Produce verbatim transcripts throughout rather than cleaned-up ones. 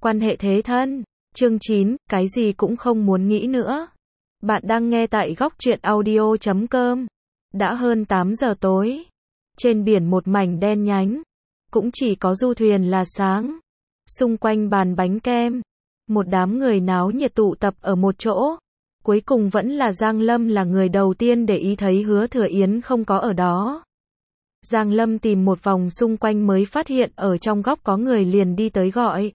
Quan hệ thế thân. Chương chín, cái gì cũng không muốn nghĩ nữa. Bạn đang nghe tại góc truyện audio chấm com. Đã hơn tám giờ tối. Trên biển một mảnh đen nhánh. Cũng chỉ có du thuyền là sáng. Xung quanh bàn bánh kem. Một đám người náo nhiệt tụ tập ở một chỗ. Cuối cùng vẫn là Giang Lâm là người đầu tiên để ý thấy Hứa Thừa Yến không có ở đó. Giang Lâm tìm một vòng xung quanh mới phát hiện ở trong góc có người, liền đi tới gọi.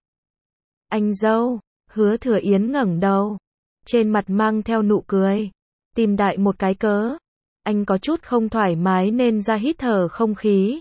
Anh dâu. Hứa Thừa Yến ngẩng đầu. Trên mặt mang theo nụ cười. Tìm đại một cái cớ. Anh có chút không thoải mái nên ra hít thở không khí.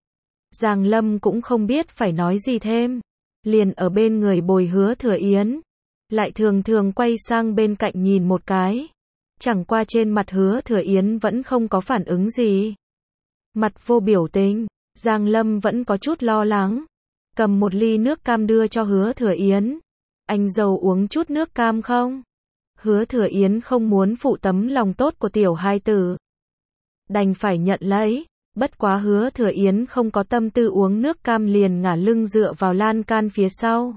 Giang Lâm cũng không biết phải nói gì thêm. Liền ở bên người bồi Hứa Thừa Yến. Lại thường thường quay sang bên cạnh nhìn một cái. Chẳng qua trên mặt Hứa Thừa Yến vẫn không có phản ứng gì. Mặt vô biểu tình. Giang Lâm vẫn có chút lo lắng. Cầm một ly nước cam đưa cho Hứa Thừa Yến. Anh dâu uống chút nước cam không? Hứa Thừa Yến không muốn phụ tấm lòng tốt của tiểu hai tử. Đành phải nhận lấy. Bất quá Hứa Thừa Yến không có tâm tư uống nước cam, liền ngả lưng dựa vào lan can phía sau.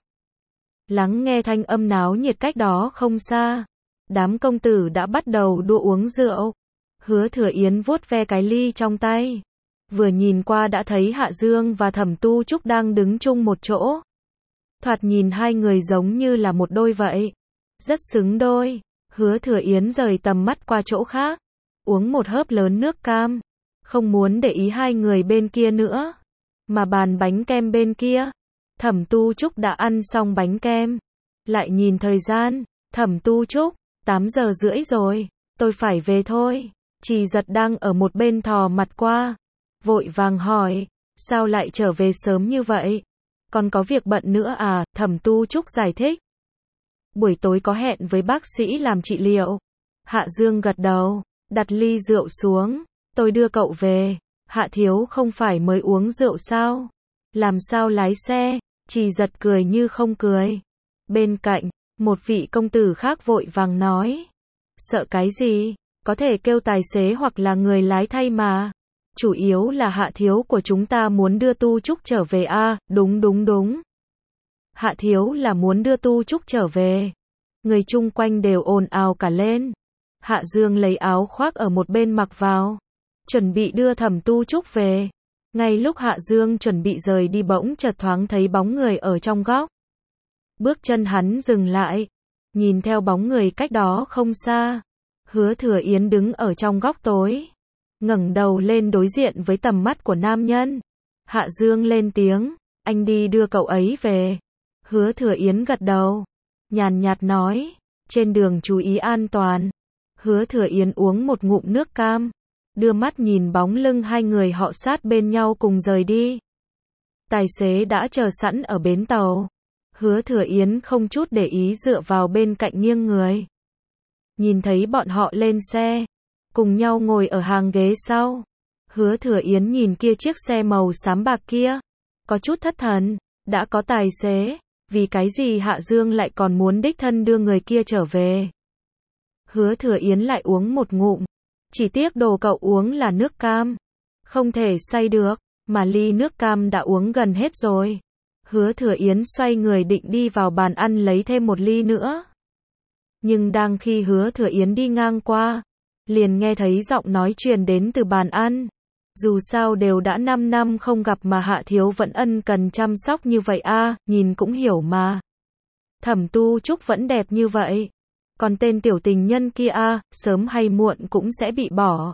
Lắng nghe thanh âm náo nhiệt cách đó không xa. Đám công tử đã bắt đầu đua uống rượu. Hứa Thừa Yến vuốt ve cái ly trong tay. Vừa nhìn qua đã thấy Hạ Dương và Thẩm Tu Trúc đang đứng chung một chỗ. Thoạt nhìn hai người giống như là một đôi vậy. Rất xứng đôi. Hứa Thừa Yến rời tầm mắt qua chỗ khác. Uống một hớp lớn nước cam. Không muốn để ý hai người bên kia nữa. Mà bàn bánh kem bên kia. Thẩm Tu Trúc đã ăn xong bánh kem. Lại nhìn thời gian. Thẩm Tu Trúc, tám giờ rưỡi rồi. Tôi phải về thôi. Trì Giật đang ở một bên thò mặt qua. Vội vàng hỏi. Sao lại trở về sớm như vậy? Còn có việc bận nữa à? Thẩm Tu Trúc giải thích. Buổi tối có hẹn với bác sĩ làm trị liệu. Hạ Dương gật đầu. Đặt ly rượu xuống. Tôi đưa cậu về. Hạ Thiếu không phải mới uống rượu sao? Làm sao lái xe? Trì Giật cười như không cười. Bên cạnh, một vị công tử khác vội vàng nói. Sợ cái gì? Có thể kêu tài xế hoặc là người lái thay mà. Chủ yếu là Hạ Thiếu của chúng ta muốn đưa Tu Trúc trở về a. À, đúng đúng đúng. Hạ Thiếu là muốn đưa Tu Trúc trở về. Người chung quanh đều ồn ào cả lên. Hạ Dương lấy áo khoác ở một bên mặc vào. Chuẩn bị đưa Thẩm Tu Trúc về. Ngay lúc Hạ Dương chuẩn bị rời đi bỗng chợt thoáng thấy bóng người ở trong góc. Bước chân hắn dừng lại. Nhìn theo bóng người cách đó không xa. Hứa Thừa Yến đứng ở trong góc tối. Ngẩng đầu lên đối diện với tầm mắt của nam nhân. Hạ Dương lên tiếng. Anh đi đưa cậu ấy về. Hứa Thừa Yến gật đầu. Nhàn nhạt nói. Trên đường chú ý an toàn. Hứa Thừa Yến uống một ngụm nước cam. Đưa mắt nhìn bóng lưng hai người họ sát bên nhau cùng rời đi. Tài xế đã chờ sẵn ở bến tàu. Hứa Thừa Yến không chút để ý dựa vào bên cạnh nghiêng người. Nhìn thấy bọn họ lên xe. Cùng nhau ngồi ở hàng ghế sau. Hứa Thừa Yến nhìn kia chiếc xe màu xám bạc kia. Có chút thất thần. Đã có tài xế. Vì cái gì Hạ Dương lại còn muốn đích thân đưa người kia trở về? Hứa Thừa Yến lại uống một ngụm. Chỉ tiếc đồ cậu uống là nước cam. Không thể say được. Mà ly nước cam đã uống gần hết rồi. Hứa Thừa Yến xoay người định đi vào bàn ăn lấy thêm một ly nữa. Nhưng đang khi Hứa Thừa Yến đi ngang qua. Liền nghe thấy giọng nói truyền đến từ bàn ăn. Dù sao đều đã năm năm không gặp mà Hạ Thiếu vẫn ân cần chăm sóc như vậy a. À, nhìn cũng hiểu mà. Thẩm Tu Trúc vẫn đẹp như vậy. Còn tên tiểu tình nhân kia a, à, sớm hay muộn cũng sẽ bị bỏ.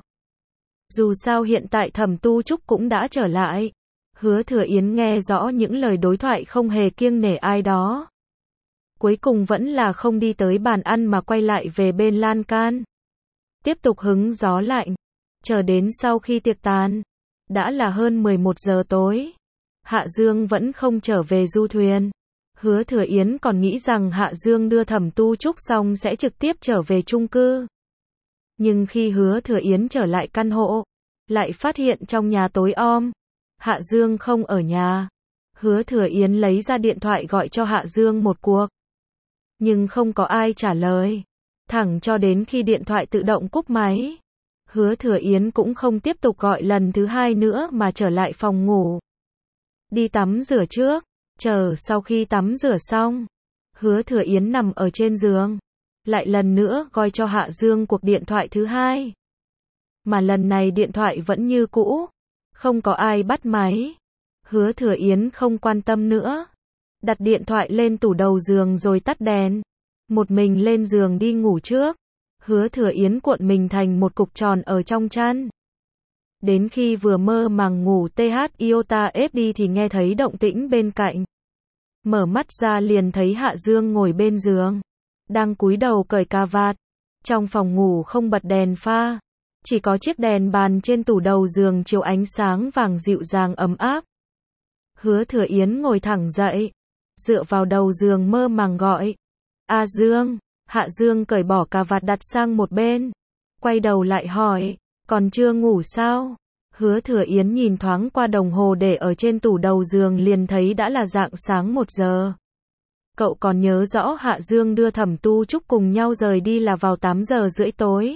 Dù sao hiện tại Thẩm Tu Trúc cũng đã trở lại. Hứa Thừa Yến nghe rõ những lời đối thoại không hề kiêng nể ai đó. Cuối cùng vẫn là không đi tới bàn ăn mà quay lại về bên lan can. Tiếp tục hứng gió lạnh. Chờ đến sau khi tiệc tàn. Đã là hơn mười một giờ tối. Hạ Dương vẫn không trở về du thuyền. Hứa Thừa Yến còn nghĩ rằng Hạ Dương đưa Thẩm Tu Trúc xong sẽ trực tiếp trở về chung cư. Nhưng khi Hứa Thừa Yến trở lại căn hộ. Lại phát hiện trong nhà tối om. Hạ Dương không ở nhà. Hứa Thừa Yến lấy ra điện thoại gọi cho Hạ Dương một cuộc. Nhưng không có ai trả lời. Thẳng cho đến khi điện thoại tự động cúp máy. Hứa Thừa Yến cũng không tiếp tục gọi lần thứ hai nữa mà trở lại phòng ngủ. Đi tắm rửa trước. Chờ sau khi tắm rửa xong, Hứa Thừa Yến nằm ở trên giường, lại lần nữa gọi cho Hạ Dương cuộc điện thoại thứ hai. Mà lần này điện thoại vẫn như cũ, không có ai bắt máy. Hứa Thừa Yến không quan tâm nữa, đặt điện thoại lên tủ đầu giường rồi tắt đèn, một mình lên giường đi ngủ trước. Hứa Thừa Yến cuộn mình thành một cục tròn ở trong chăn. Đến khi vừa mơ màng ngủ tê hát iota ép đi thì nghe thấy động tĩnh bên cạnh. Mở mắt ra liền thấy Hạ Dương ngồi bên giường, đang cúi đầu cởi cà vạt. Trong phòng ngủ không bật đèn pha, chỉ có chiếc đèn bàn trên tủ đầu giường chiếu ánh sáng vàng dịu dàng ấm áp. Hứa Thừa Yến ngồi thẳng dậy, dựa vào đầu giường mơ màng gọi. A Dương. Hạ Dương cởi bỏ cà vạt đặt sang một bên, quay đầu lại hỏi, còn chưa ngủ sao? Hứa Thừa Yến nhìn thoáng qua đồng hồ để ở trên tủ đầu giường liền thấy đã là rạng sáng một giờ. Cậu còn nhớ rõ Hạ Dương đưa Thẩm Tu Trúc cùng nhau rời đi là vào tám giờ rưỡi tối.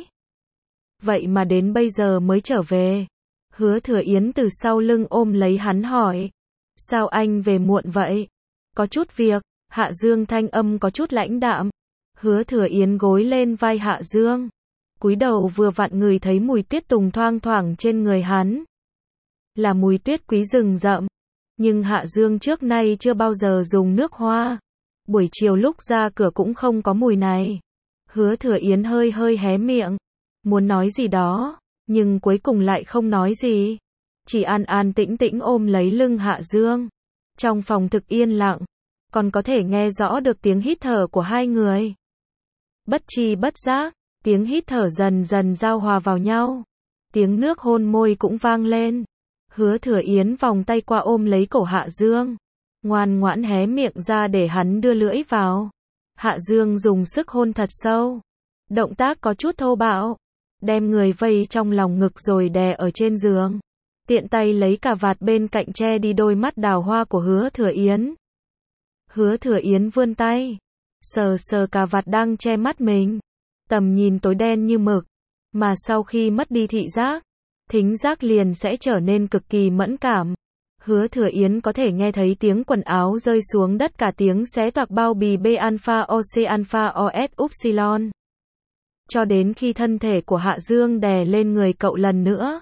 Vậy mà đến bây giờ mới trở về. Hứa Thừa Yến từ sau lưng ôm lấy hắn hỏi, sao anh về muộn vậy? Có chút việc. Hạ Dương thanh âm có chút lãnh đạm. Hứa Thừa Yến gối lên vai Hạ Dương, cúi đầu vừa vặn ngửi thấy mùi tuyết tùng thoang thoảng trên người hắn. Là mùi tuyết quý rừng rậm, nhưng Hạ Dương trước nay chưa bao giờ dùng nước hoa. Buổi chiều lúc ra cửa cũng không có mùi này. Hứa Thừa Yến hơi hơi hé miệng, muốn nói gì đó, nhưng cuối cùng lại không nói gì, chỉ an an tĩnh tĩnh ôm lấy lưng Hạ Dương. Trong phòng thực yên lặng, còn có thể nghe rõ được tiếng hít thở của hai người. Bất tri bất giác, tiếng hít thở dần dần giao hòa vào nhau. Tiếng nước hôn môi cũng vang lên. Hứa Thừa Yến vòng tay qua ôm lấy cổ Hạ Dương, ngoan ngoãn hé miệng ra để hắn đưa lưỡi vào. Hạ Dương dùng sức hôn thật sâu, động tác có chút thô bạo, đem người vây trong lòng ngực rồi đè ở trên giường. Tiện tay lấy cà vạt bên cạnh che đi đôi mắt đào hoa của Hứa Thừa Yến. Hứa Thừa Yến vươn tay, sờ sờ cà vạt đang che mắt mình. Tầm nhìn tối đen như mực, mà sau khi mất đi thị giác, thính giác liền sẽ trở nên cực kỳ mẫn cảm. Hứa Thừa Yến có thể nghe thấy tiếng quần áo rơi xuống đất, cả tiếng xé toạc bao bì B alpha O C alpha O S upsilon. Cho đến khi thân thể của Hạ Dương đè lên người cậu lần nữa,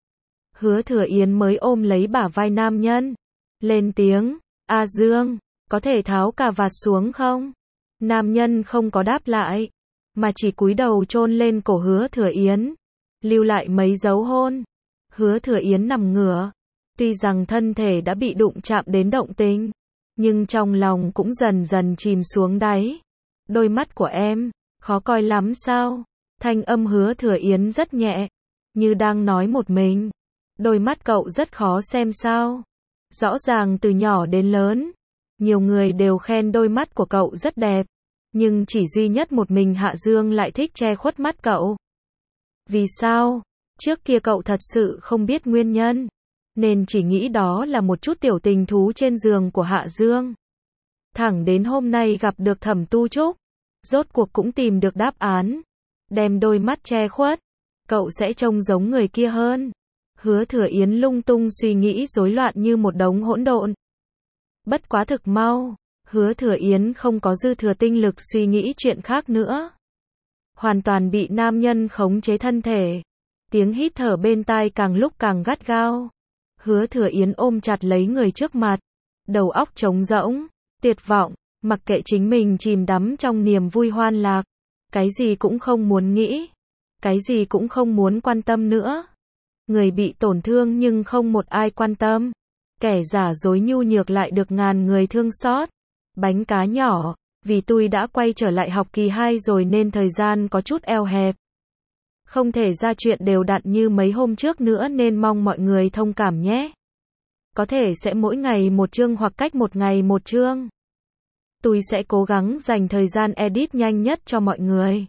Hứa Thừa Yến mới ôm lấy bả vai nam nhân, lên tiếng, A Dương, có thể tháo cà vạt xuống không? Nam nhân không có đáp lại, mà chỉ cúi đầu chôn lên cổ Hứa Thừa Yến, lưu lại mấy dấu hôn. Hứa Thừa Yến nằm ngửa, tuy rằng thân thể đã bị đụng chạm đến động tình, nhưng trong lòng cũng dần dần chìm xuống đáy. Đôi mắt của em, khó coi lắm sao? Thanh âm Hứa Thừa Yến rất nhẹ, như đang nói một mình. Đôi mắt cậu rất khó xem sao? Rõ ràng từ nhỏ đến lớn, nhiều người đều khen đôi mắt của cậu rất đẹp, nhưng chỉ duy nhất một mình Hạ Dương lại thích che khuất mắt cậu. Vì sao? Trước kia cậu thật sự không biết nguyên nhân, nên chỉ nghĩ đó là một chút tiểu tình thú trên giường của Hạ Dương. Thẳng đến hôm nay gặp được Thẩm Tu Trúc, rốt cuộc cũng tìm được đáp án. Đem đôi mắt che khuất, cậu sẽ trông giống người kia hơn. Hứa Thừa Yến lung tung suy nghĩ rối loạn như một đống hỗn độn. Bất quá thực mau, Hứa Thừa Yến không có dư thừa tinh lực suy nghĩ chuyện khác nữa. Hoàn toàn bị nam nhân khống chế thân thể. Tiếng hít thở bên tai càng lúc càng gắt gao. Hứa Thừa Yến ôm chặt lấy người trước mặt, đầu óc trống rỗng, tuyệt vọng, mặc kệ chính mình chìm đắm trong niềm vui hoan lạc, cái gì cũng không muốn nghĩ, cái gì cũng không muốn quan tâm nữa. Người bị tổn thương nhưng không một ai quan tâm, kẻ giả dối nhu nhược lại được ngàn người thương xót. Bánh cá nhỏ, vì tôi đã quay trở lại học kỳ hai rồi nên thời gian có chút eo hẹp. Không thể ra chuyện đều đặn như mấy hôm trước nữa nên mong mọi người thông cảm nhé. Có thể sẽ mỗi ngày một chương hoặc cách một ngày một chương. Tôi sẽ cố gắng dành thời gian edit nhanh nhất cho mọi người.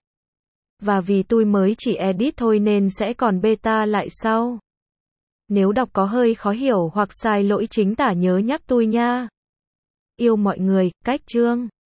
Và vì tôi mới chỉ edit thôi nên sẽ còn beta lại sau. Nếu đọc có hơi khó hiểu hoặc sai lỗi chính tả nhớ nhắc tôi nha. Yêu mọi người, cách chương.